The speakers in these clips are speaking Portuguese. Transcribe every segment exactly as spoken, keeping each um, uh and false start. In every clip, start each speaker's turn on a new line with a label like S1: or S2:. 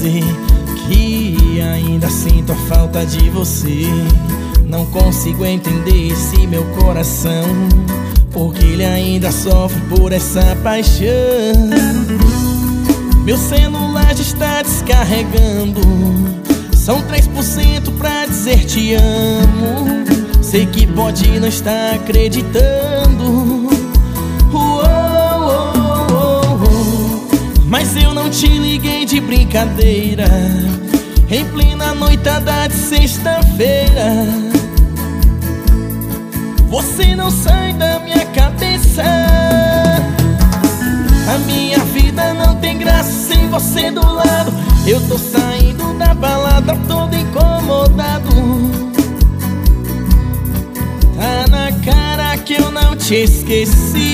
S1: dizer que ainda sinto a falta de você. Não consigo entender esse meu coração, porque ele ainda sofre por essa paixão. Meu celular já está descarregando, são três por cento pra dizer te amo. Sei que pode não estar acreditando, uou, uou, uou, uou. Mas eu não te liguei de brincadeira, em plena noitada de sexta-feira. Você não sai da minha cabeça, a minha vida não tem graça sem você do lado. Eu tô saindo da balada todo incomodado. Tá na cara que eu não te esqueci,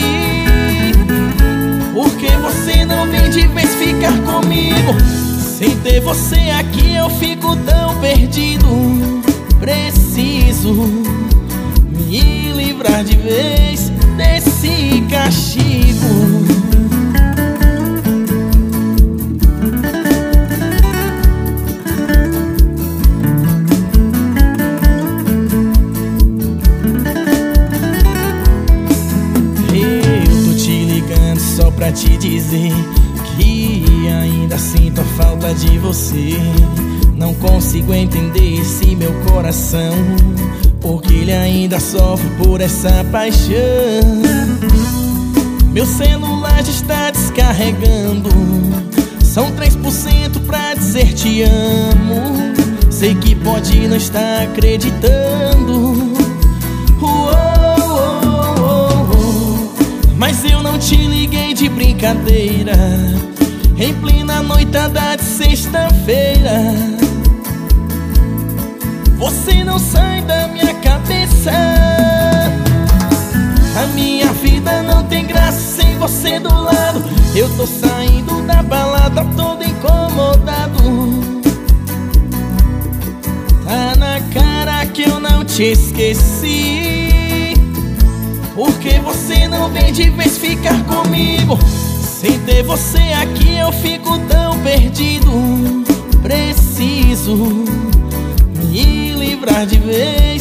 S1: porque você não vem de vez ficar comigo. Sem ter você aqui eu fico tão perdido. Preciso me livrar de vez desse castigo. Só pra te dizer que ainda sinto a falta de você. Não consigo entender esse meu coração, porque ele ainda sofre por essa paixão. Meu celular já está descarregando, são três por cento pra dizer te amo. Sei que pode não estar acreditando, uou, uou, uou, uou. Mas eu não te liguei de brincadeira, em plena noitada de sexta-feira. Você não sai da minha cabeça, a minha vida não tem graça sem você do lado. Eu tô saindo da balada todo incomodado. Tá na cara que eu não te esqueci, porque você não vem de vez ficar comigo. Sem ter você aqui eu fico tão perdido. Preciso me livrar de vez